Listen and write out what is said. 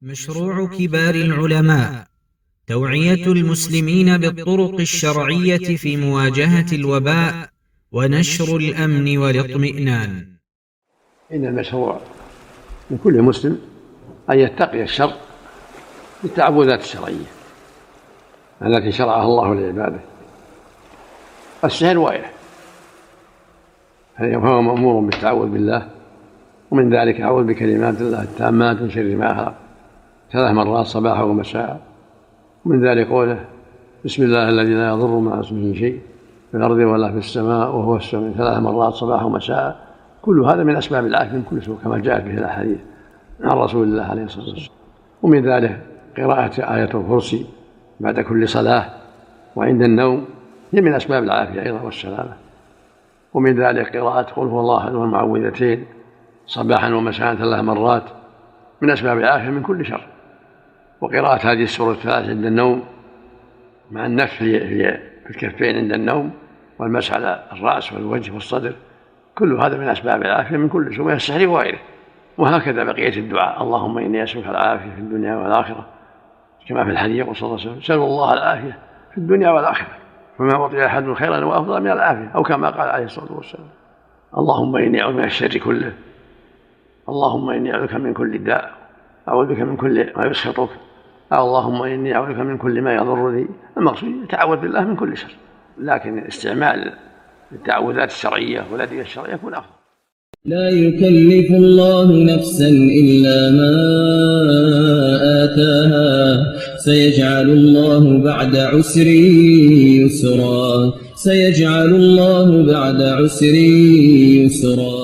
مشروع كبار العلماء توعية المسلمين بالطرق الشرعية في مواجهة الوباء ونشر الأمن والاطمئنان. إن المشروع لكل مسلم أن يتقي الشر بالتعوذات الشرعية التي شرعها الله لعباده. السحر واقع، فهو مأمور بالتعوذ بالله، ومن ذلك أعوذ بكلمات الله التامات من شر ما خلق 3 مرات صباحا ومساء. ومن ذلك قوله بسم الله الذي لا يضر مع اسمه شيء في الأرض ولا في السماء وهو السميع 3 مرات صباحا ومساء. كل هذا من أسباب العافية من كل سوء كما جاءت به الأحاديث عن رسول الله عليه الصلاة والسلام. ومن ذلك قراءة آية الكرسي بعد كل صلاة وعند النوم، هي من أسباب العافية أيضا والسلامة. ومن ذلك قراءة قل هو الله أحد والمعوذتين صباحا ومساء 3 مرات من أسباب العافية من كل شر. وقراءة هذه السورة 3 عند النوم مع النفخ في الكفين عند النوم والمسح على الرأس والوجه والصدر، كل هذا من أسباب العافية من كل سوء من السحر وغيره. وهكذا بقية الدعاء اللهم إني أسألك العافية في الدنيا والآخرة، كما في الحديث يقول صلى الله عليه وسلم سألوا الله العافية في الدنيا والآخرة، فما أعطي أحد خيرا وأفضل من العافية، أو كما قال عليه الصلاة والسلام اللهم إني أعوذ من الشر كله، اللهم إني أعوذ بك من كل داء، أعوذ بك من كل ما يسخطك، اللهم إني أعوذ بك من كل ما يضرني. المقصود يتعوذ بالله من كل شر، لكن استعمال التعوذات الشرعية والأدعية الشرعية يكون أفضل. لا يكلف الله نفسا إلا ما آتاها، سيجعل الله بعد عسر يسرا، سيجعل الله بعد عسر يسرا.